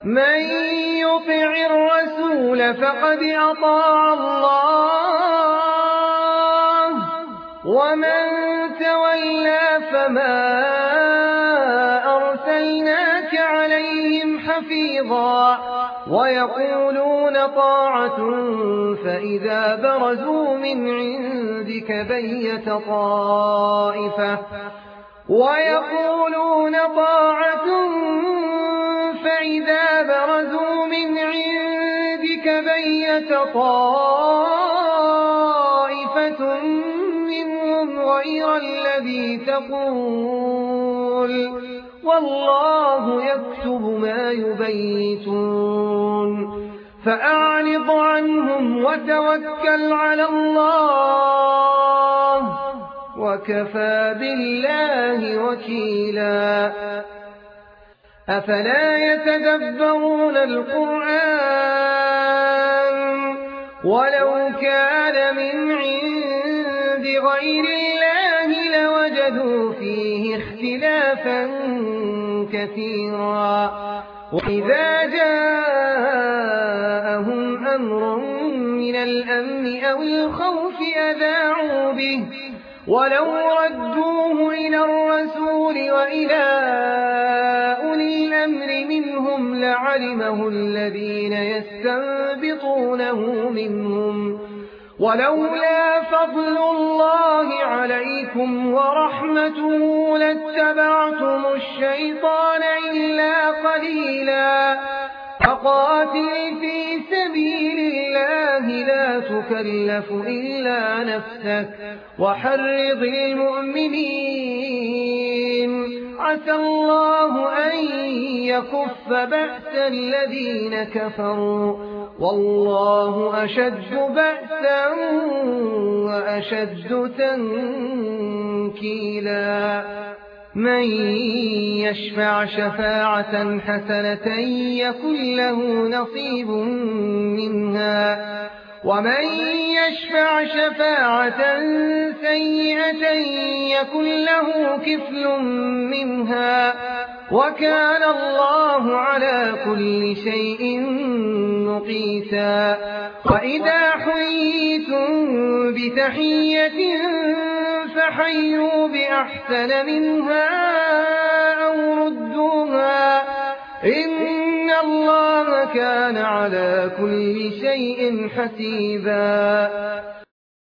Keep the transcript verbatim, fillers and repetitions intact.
من يطع الرسول فقد أطاع الله ومن تولى فما أرسلناك عليهم حفيظا ويقولون طاعة فإذا برزوا من عندك بيت طائفة ويقولون طاعة فإذا برزوا من عندك بيت طائفة منهم غير الذي تقول والله يكتب ما يبيتون فأعرض عنهم وتوكل على الله وكفى بالله وكيلا أفلا يتدبرون القرآن ولو كان من عند غير الله لوجدوا فيه اختلافا كثيرا وإذا جاءهم أمر من الأمن أو الخوف أذاعوا به ولو ردوه إلى الرسول وإلى أولي الأمر منهم لعلمه الذين يستنبطونه منهم ولولا فضل الله عليكم ورحمته لاتبعتم الشيطان إلا قليلا فقاتل في سبيل الله لا تكلف إلا نفسك وحرض المؤمنين عسى الله أن يكف بأس الذين كفروا والله أشد بأسا وأشد تنكيلا من يشفع شفاعة حسنة يكن له نصيب منها ومن يشفع شفاعة سيئة يكن له كفل منها وكان الله على كل شيء مقيتا وإذا حييتم بتحية فحيوا بأحسن منها أو ردوها إن الله كان على كل شيء حسيبا